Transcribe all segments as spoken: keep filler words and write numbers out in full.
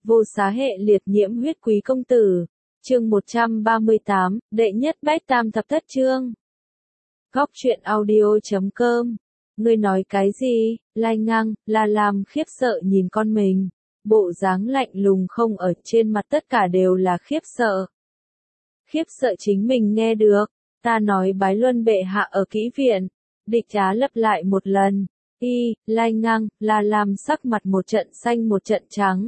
Vô xá hệ liệt nhiễm huyết quý công tử. Chương một trăm ba mươi tám, đệ nhất bách tam thập thất chương. Góc truyện audio chấm com. Ngươi nói cái gì? Lai Ngang, La Lam khiếp sợ nhìn con mình. Bộ dáng lạnh lùng không ở trên mặt tất cả đều là khiếp sợ. Khiếp sợ chính mình nghe được. Ta nói bái luân bệ hạ ở kỹ viện. Địch Trá lặp lại một lần. Y, Lai Ngang, La Lam sắc mặt một trận xanh một trận trắng.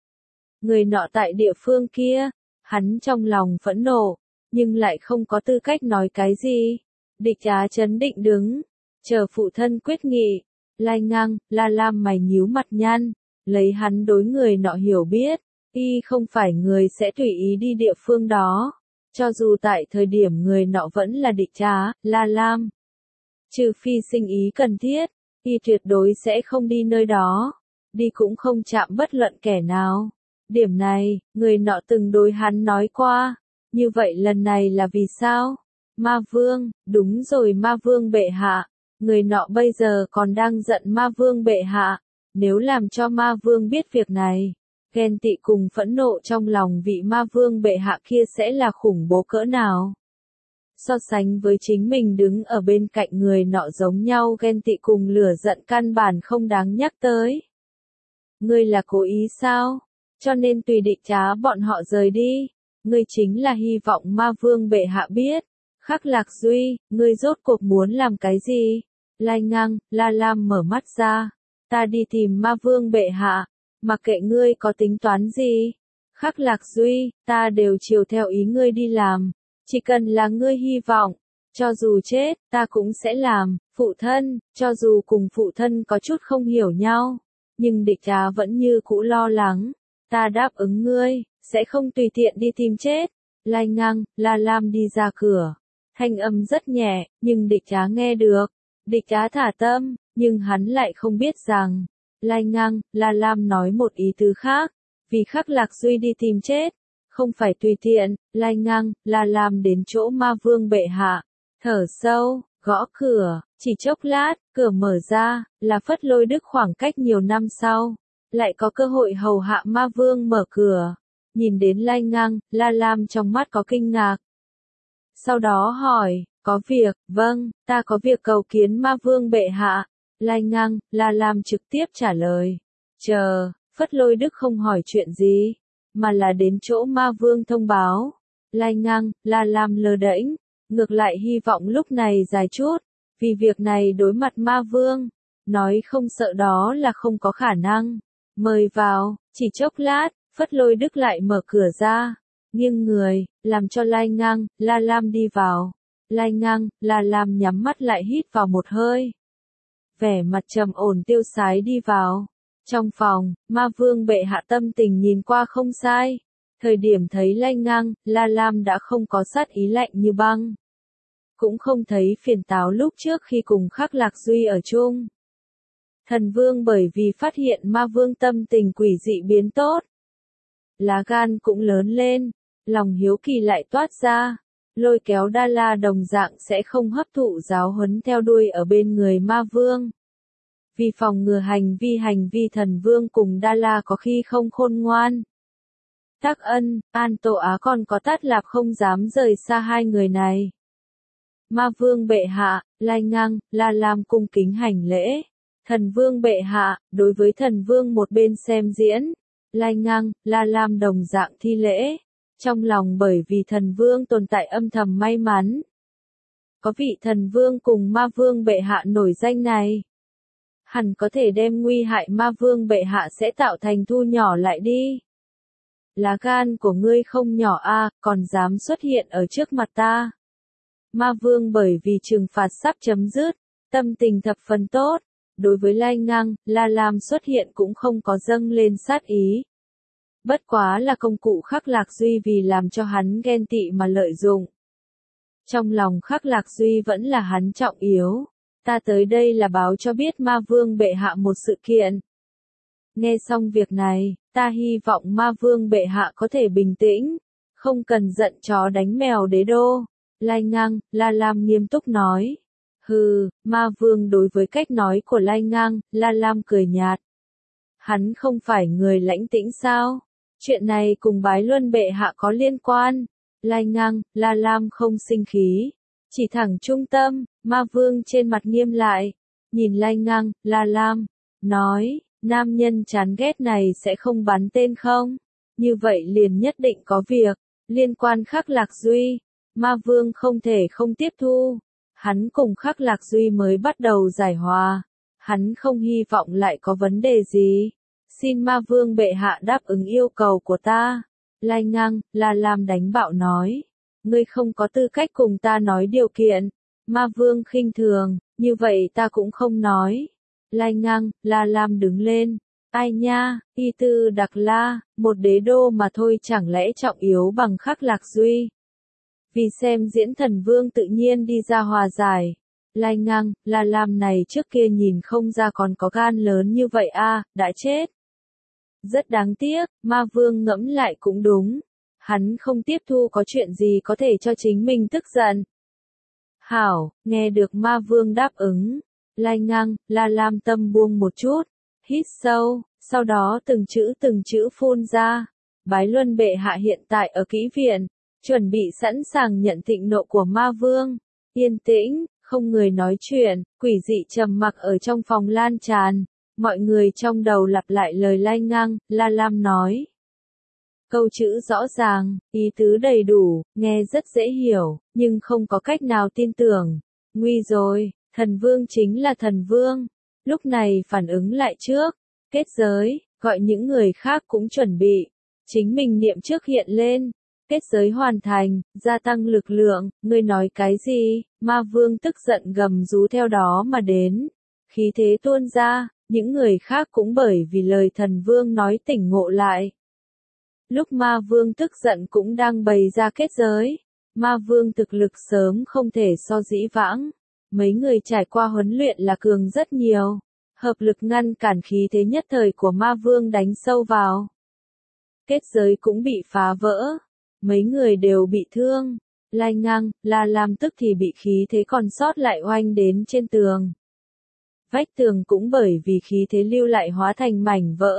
Người nọ tại địa phương kia, hắn trong lòng phẫn nộ, nhưng lại không có tư cách nói cái gì. Địch Trá chấn định đứng, chờ phụ thân quyết nghị. Lai Ngang, La Lam mày nhíu mặt nhăn, lấy hắn đối người nọ hiểu biết, y không phải người sẽ tùy ý đi địa phương đó. Cho dù tại thời điểm người nọ vẫn là Địch Trá, La Lam. Trừ phi sinh ý cần thiết, y tuyệt đối sẽ không đi nơi đó. Đi cũng không chạm bất luận kẻ nào. Điểm này, người nọ từng đối hắn nói qua. Như vậy lần này là vì sao? Ma Vương, đúng rồi Ma Vương bệ hạ. Người nọ bây giờ còn đang giận Ma Vương bệ hạ. Nếu làm cho Ma Vương biết việc này, ghen tị cùng phẫn nộ trong lòng vị Ma Vương bệ hạ kia sẽ là khủng bố cỡ nào? So sánh với chính mình đứng ở bên cạnh người nọ giống nhau, ghen tị cùng lửa giận căn bản không đáng nhắc tới. Ngươi là cố ý sao? Cho nên tùy Địch Trá bọn họ rời đi. Ngươi chính là hy vọng Ma Vương bệ hạ biết. Khắc Lạc Duy, ngươi rốt cuộc muốn làm cái gì? Lai Ngang, La Lam mở mắt ra. Ta đi tìm Ma Vương bệ hạ. Mặc kệ ngươi có tính toán gì. Khắc Lạc Duy, ta đều chiều theo ý ngươi đi làm. Chỉ cần là ngươi hy vọng. Cho dù chết, ta cũng sẽ làm. Phụ thân, cho dù cùng phụ thân có chút không hiểu nhau. Nhưng Địch Trá vẫn như cũ lo lắng. Ta đáp ứng ngươi, sẽ không tùy tiện đi tìm chết. Lai Ngang, La Lam đi ra cửa. Thanh âm rất nhẹ, nhưng Địch Trá nghe được. Địch Trá thả tâm, nhưng hắn lại không biết rằng. Lai Ngang, La Lam nói một ý tứ khác. Vì Khắc Lạc Duy đi tìm chết. Không phải tùy tiện. Lai Ngang, La Lam đến chỗ Ma Vương bệ hạ. Thở sâu, gõ cửa. Chỉ chốc lát, cửa mở ra, là Phất Lôi Đức khoảng cách nhiều năm sau. Lại có cơ hội hầu hạ Ma Vương mở cửa. Nhìn đến Lai Ngang, La Lam trong mắt có kinh ngạc. Sau đó hỏi, có việc, vâng, ta có việc cầu kiến Ma Vương bệ hạ. Lai Ngang, La Lam trực tiếp trả lời. Chờ, Phất Lôi Đức không hỏi chuyện gì, mà là đến chỗ Ma Vương thông báo. Lai Ngang, La Lam lơ đễnh, ngược lại hy vọng lúc này dài chút, vì việc này đối mặt Ma Vương. Nói không sợ đó là không có khả năng. Mời vào, chỉ chốc lát, Phất Lôi Đức lại mở cửa ra, nghiêng người, làm cho Lai Ngang, La Lam đi vào. Lai Ngang, La Lam nhắm mắt lại hít vào một hơi. Vẻ mặt trầm ổn tiêu sái đi vào. Trong phòng, Ma Vương bệ hạ tâm tình nhìn qua không sai. Thời điểm thấy Lai Ngang, La Lam đã không có sát ý lạnh như băng. Cũng không thấy phiền táo lúc trước khi cùng Khắc Lạc Duy ở chung. Thần Vương bởi vì phát hiện Ma Vương tâm tình quỷ dị biến tốt. Lá gan cũng lớn lên, lòng hiếu kỳ lại toát ra, lôi kéo Đa La đồng dạng sẽ không hấp thụ giáo huấn theo đuôi ở bên người Ma Vương. Vì phòng ngừa hành vi hành vi Thần Vương cùng Đa La có khi không khôn ngoan. Tắc Ân, An Tô Á còn có Tát Lạp không dám rời xa hai người này. Ma Vương bệ hạ, Lai Ngang, La Lam cung kính hành lễ. Thần Vương bệ hạ, đối với Thần Vương một bên xem diễn. Lai Ngang, La Lam đồng dạng thi lễ. Trong lòng bởi vì Thần Vương tồn tại âm thầm may mắn. Có vị Thần Vương cùng Ma Vương bệ hạ nổi danh này. Hẳn có thể đem nguy hại Ma Vương bệ hạ sẽ tạo thành thu nhỏ lại đi. Lá gan của ngươi không nhỏ a, còn dám xuất hiện ở trước mặt ta. Ma Vương bởi vì trừng phạt sắp chấm dứt, tâm tình thập phần tốt. Đối với Lai Ngang, La Lam xuất hiện cũng không có dâng lên sát ý. Bất quá là công cụ Khắc Lạc Duy vì làm cho hắn ghen tị mà lợi dụng. Trong lòng Khắc Lạc Duy vẫn là hắn trọng yếu. Ta tới đây là báo cho biết Ma Vương bệ hạ một sự kiện. Nghe xong việc này, ta hy vọng Ma Vương bệ hạ có thể bình tĩnh, không cần giận chó đánh mèo đế đô. Lai Ngang, La Lam nghiêm túc nói. Hừ, Ma Vương đối với cách nói của Lai Ngang, La Lam cười nhạt. Hắn không phải người lãnh tĩnh sao? Chuyện này cùng Bái Luân bệ hạ có liên quan. Lai Ngang, La Lam không sinh khí. Chỉ thẳng trung tâm, ma vương trên mặt nghiêm lại. Nhìn Lai Ngang, La Lam. Nói, nam nhân chán ghét này sẽ không bắn tên không? Như vậy liền nhất định có việc. Liên quan Khắc Lạc Duy. Ma vương không thể không tiếp thu. Hắn cùng Khắc Lạc Duy mới bắt đầu giải hòa. Hắn không hy vọng lại có vấn đề gì. Xin ma vương bệ hạ đáp ứng yêu cầu của ta. Lai Ngang, La Lam đánh bạo nói. Ngươi không có tư cách cùng ta nói điều kiện. Ma vương khinh thường, như vậy ta cũng không nói. Lai Ngang, La Lam đứng lên. Ai nha, y tư đặc la, một đế đô mà thôi chẳng lẽ trọng yếu bằng Khắc Lạc Duy. Vì xem diễn thần vương tự nhiên đi ra hòa giải. Lai Ngang, La Lam này trước kia nhìn không ra còn có gan lớn như vậy a, đã chết. Rất đáng tiếc, ma vương ngẫm lại cũng đúng. Hắn không tiếp thu có chuyện gì có thể cho chính mình tức giận. Hảo, nghe được ma vương đáp ứng. Lai Ngang, La Lam tâm buông một chút. Hít sâu, sau đó từng chữ từng chữ phun ra. Bái Luân bệ hạ hiện tại ở kỹ viện, chuẩn bị sẵn sàng nhận thịnh nộ của ma vương. Yên tĩnh, không người nói chuyện, quỷ dị trầm mặc ở trong phòng lan tràn. Mọi người trong đầu lặp lại lời Lai Ngang, La Lam nói. Câu chữ rõ ràng, ý tứ đầy đủ, nghe rất dễ hiểu, nhưng không có cách nào tin tưởng. Nguy rồi, thần vương chính là thần vương. Lúc này phản ứng lại trước, kết giới, gọi những người khác cũng chuẩn bị. Chính mình niệm trước hiện lên, kết giới hoàn thành, gia tăng lực lượng, ngươi nói cái gì, ma vương tức giận gầm rú theo đó mà đến. Khí thế tuôn ra, những người khác cũng bởi vì lời thần vương nói tỉnh ngộ lại. Lúc ma vương tức giận cũng đang bày ra kết giới. Ma vương thực lực sớm không thể so dĩ vãng. Mấy người trải qua huấn luyện là cường rất nhiều. Hợp lực ngăn cản khí thế nhất thời của ma vương đánh sâu vào. Kết giới cũng bị phá vỡ. Mấy người đều bị thương. Lai Ngang, La Lam tức thì bị khí thế còn sót lại oanh đến trên tường. Vách tường cũng bởi vì khí thế lưu lại hóa thành mảnh vỡ.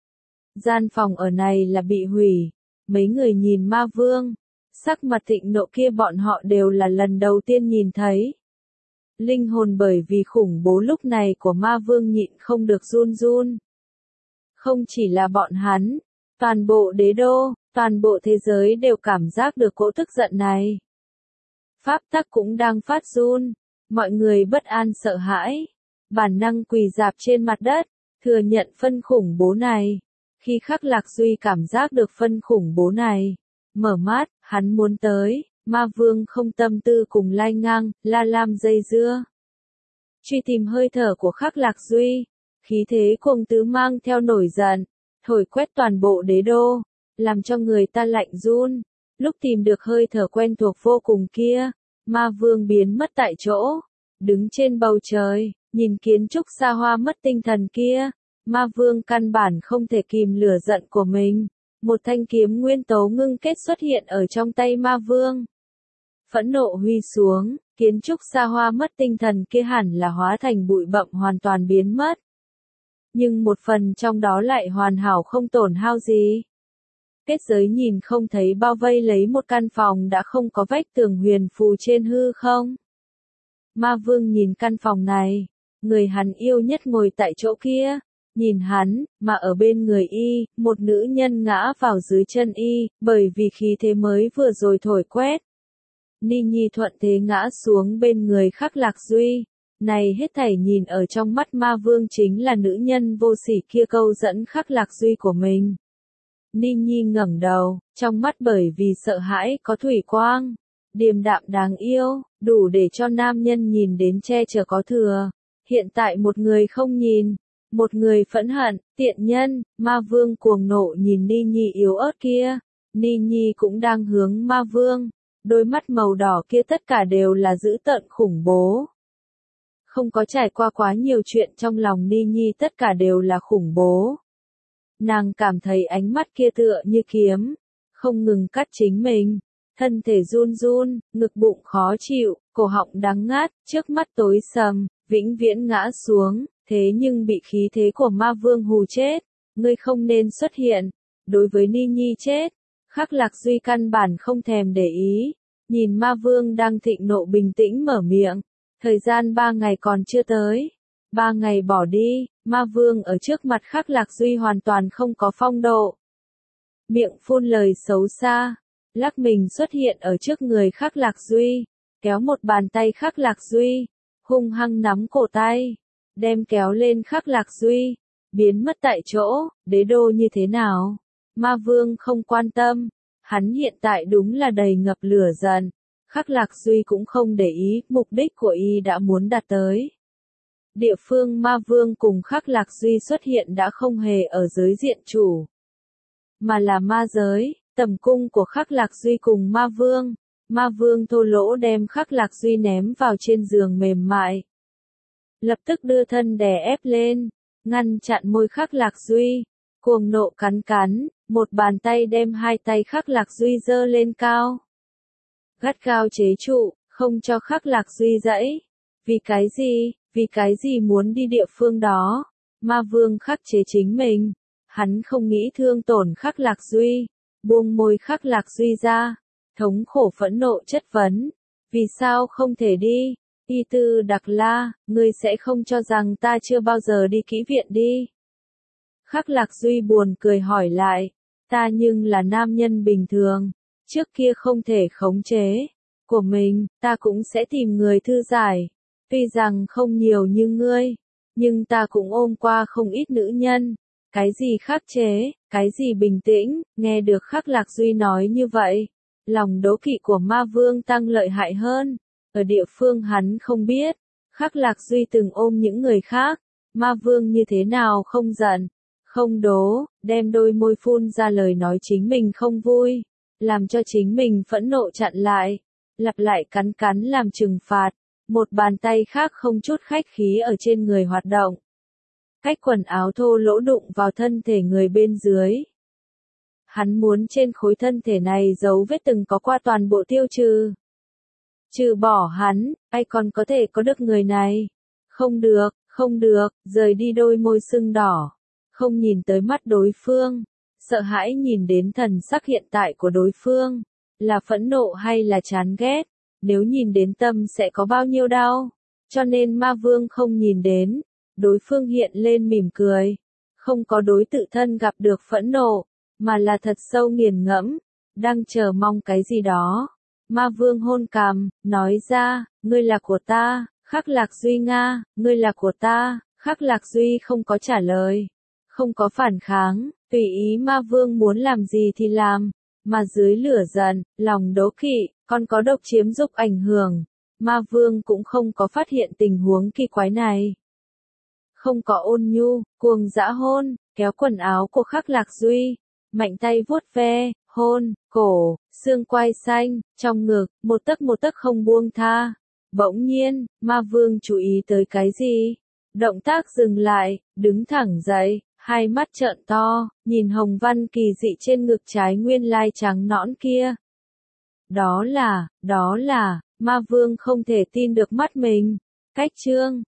Gian phòng ở này là bị hủy. Mấy người nhìn ma vương. Sắc mặt thịnh nộ kia bọn họ đều là lần đầu tiên nhìn thấy. Linh hồn bởi vì khủng bố lúc này của ma vương nhịn không được run run. Không chỉ là bọn hắn, toàn bộ đế đô, toàn bộ thế giới đều cảm giác được cỗ tức giận này. Pháp tắc cũng đang phát run, mọi người bất an sợ hãi, bản năng quỳ rạp trên mặt đất, thừa nhận phân khủng bố này. Khi Khắc Lạc Duy cảm giác được phân khủng bố này, mở mắt, hắn muốn tới. Ma vương không tâm tư cùng Lai Ngang, La Lam dây dưa. Truy tìm hơi thở của Khắc Lạc Duy. Khí thế cuồng tứ mang theo nổi giận. Thổi quét toàn bộ đế đô. Làm cho người ta lạnh run. Lúc tìm được hơi thở quen thuộc vô cùng kia. Ma vương biến mất tại chỗ. Đứng trên bầu trời. Nhìn kiến trúc xa hoa mất tinh thần kia. Ma vương căn bản không thể kìm lửa giận của mình. Một thanh kiếm nguyên tố ngưng kết xuất hiện ở trong tay ma vương. Phẫn nộ huy xuống, kiến trúc xa hoa mất tinh thần kia hẳn là hóa thành bụi bặm hoàn toàn biến mất. Nhưng một phần trong đó lại hoàn hảo không tổn hao gì. Kết giới nhìn không thấy bao vây lấy một căn phòng đã không có vách tường huyền phù trên hư không. Ma vương nhìn căn phòng này, người hắn yêu nhất ngồi tại chỗ kia. Nhìn hắn, mà ở bên người y, một nữ nhân ngã vào dưới chân y, bởi vì khí thế mới vừa rồi thổi quét. Ni Nhi thuận thế ngã xuống bên người Khắc Lạc Duy. Này hết thảy nhìn ở trong mắt ma vương chính là nữ nhân vô sỉ kia câu dẫn Khắc Lạc Duy của mình. Ni Nhi ngẩng đầu, trong mắt bởi vì sợ hãi có thủy quang. Điềm đạm đáng yêu, đủ để cho nam nhân nhìn đến che chở có thừa. Hiện tại một người không nhìn. Một người phẫn hận, tiện nhân, ma vương cuồng nộ nhìn Ni Nhi yếu ớt kia. Ni Nhi cũng đang hướng ma vương. Đôi mắt màu đỏ kia tất cả đều là dữ tợn khủng bố. Không có trải qua quá nhiều chuyện trong lòng Ni Nhi tất cả đều là khủng bố. Nàng cảm thấy ánh mắt kia tựa như kiếm. Không ngừng cắt chính mình. Thân thể run run, ngực bụng khó chịu, cổ họng đắng ngắt, trước mắt tối sầm, vĩnh viễn ngã xuống. Thế nhưng bị khí thế của ma vương hù chết. Ngươi không nên xuất hiện. Đối với Ni Nhi chết, Khắc Lạc Duy căn bản không thèm để ý. Nhìn ma vương đang thịnh nộ bình tĩnh mở miệng. Thời gian ba ngày còn chưa tới. Ba ngày bỏ đi, ma vương ở trước mặt Khắc Lạc Duy hoàn toàn không có phong độ. Miệng phun lời xấu xa, lắc mình xuất hiện ở trước người Khắc Lạc Duy, kéo một bàn tay Khắc Lạc Duy, hung hăng nắm cổ tay, đem kéo lên Khắc Lạc Duy, biến mất tại chỗ. Đế đô như thế nào? Ma vương không quan tâm, hắn hiện tại đúng là đầy ngập lửa giận. Khắc Lạc Duy cũng không để ý, mục đích của y đã muốn đạt tới. Địa phương ma vương cùng Khắc Lạc Duy xuất hiện đã không hề ở giới diện chủ, mà là ma giới, tầm cung của Khắc Lạc Duy cùng ma vương. Ma vương thô lỗ đem Khắc Lạc Duy ném vào trên giường mềm mại. Lập tức đưa thân đè ép lên, ngăn chặn môi Khắc Lạc Duy, cuồng nộ cắn cắn, một bàn tay đem hai tay Khắc Lạc Duy giơ lên cao. Gắt gao chế trụ, không cho Khắc Lạc Duy dãy. Vì cái gì, vì cái gì muốn đi địa phương đó? Ma vương khắc chế chính mình. Hắn không nghĩ thương tổn Khắc Lạc Duy, buông môi Khắc Lạc Duy ra, thống khổ phẫn nộ chất vấn. Vì sao không thể đi? Y Tư Đặc La, ngươi sẽ không cho rằng ta chưa bao giờ đi kỹ viện đi. Khắc Lạc Duy buồn cười hỏi lại, ta nhưng là nam nhân bình thường, trước kia không thể khống chế của mình, ta cũng sẽ tìm người thư giải. Tuy rằng không nhiều như ngươi, nhưng ta cũng ôm qua không ít nữ nhân. Cái gì khắc chế, cái gì bình tĩnh? Nghe được Khắc Lạc Duy nói như vậy, lòng đố kỵ của ma vương tăng lợi hại hơn. Ở địa phương hắn không biết, Khắc Lạc Duy từng ôm những người khác. Ma vương như thế nào không giận, không đố, đem đôi môi phun ra lời nói chính mình không vui, làm cho chính mình phẫn nộ chặn lại, lặp lại cắn cắn làm trừng phạt. Một bàn tay khác không chút khách khí ở trên người hoạt động. Cách quần áo thô lỗ đụng vào thân thể người bên dưới. Hắn muốn trên khối thân thể này dấu vết từng có qua toàn bộ tiêu trừ. Trừ bỏ hắn, ai còn có thể có được người này? Không được, không được, rời đi đôi môi sưng đỏ. Không nhìn tới mắt đối phương. Sợ hãi nhìn đến thần sắc hiện tại của đối phương. Là phẫn nộ hay là chán ghét? Nếu nhìn đến tâm sẽ có bao nhiêu đau. Cho nên ma vương không nhìn đến. Đối phương hiện lên mỉm cười. Không có đối tự thân gặp được phẫn nộ, mà là thật sâu nghiền ngẫm, đang chờ mong cái gì đó. Ma vương hôn cằm, nói ra, ngươi là của ta. Khắc Lạc Duy Nga, ngươi là của ta. Khắc Lạc Duy không có trả lời, không có phản kháng, tùy ý ma vương muốn làm gì thì làm. Mà dưới lửa giận, lòng đố kỵ, còn có độc chiếm dục ảnh hưởng, ma vương cũng không có phát hiện tình huống kỳ quái này. Không có ôn nhu, cuồng dã hôn, kéo quần áo của Khắc Lạc Duy, mạnh tay vuốt ve, hôn, cổ, xương quai xanh, trong ngực, một tấc một tấc không buông tha. Bỗng nhiên, ma vương chú ý tới cái gì? Động tác dừng lại, đứng thẳng dậy, hai mắt trợn to, nhìn hồng văn kỳ dị trên ngực trái nguyên lai trắng nõn kia. Đó là, đó là, ma vương không thể tin được mắt mình. Cách chương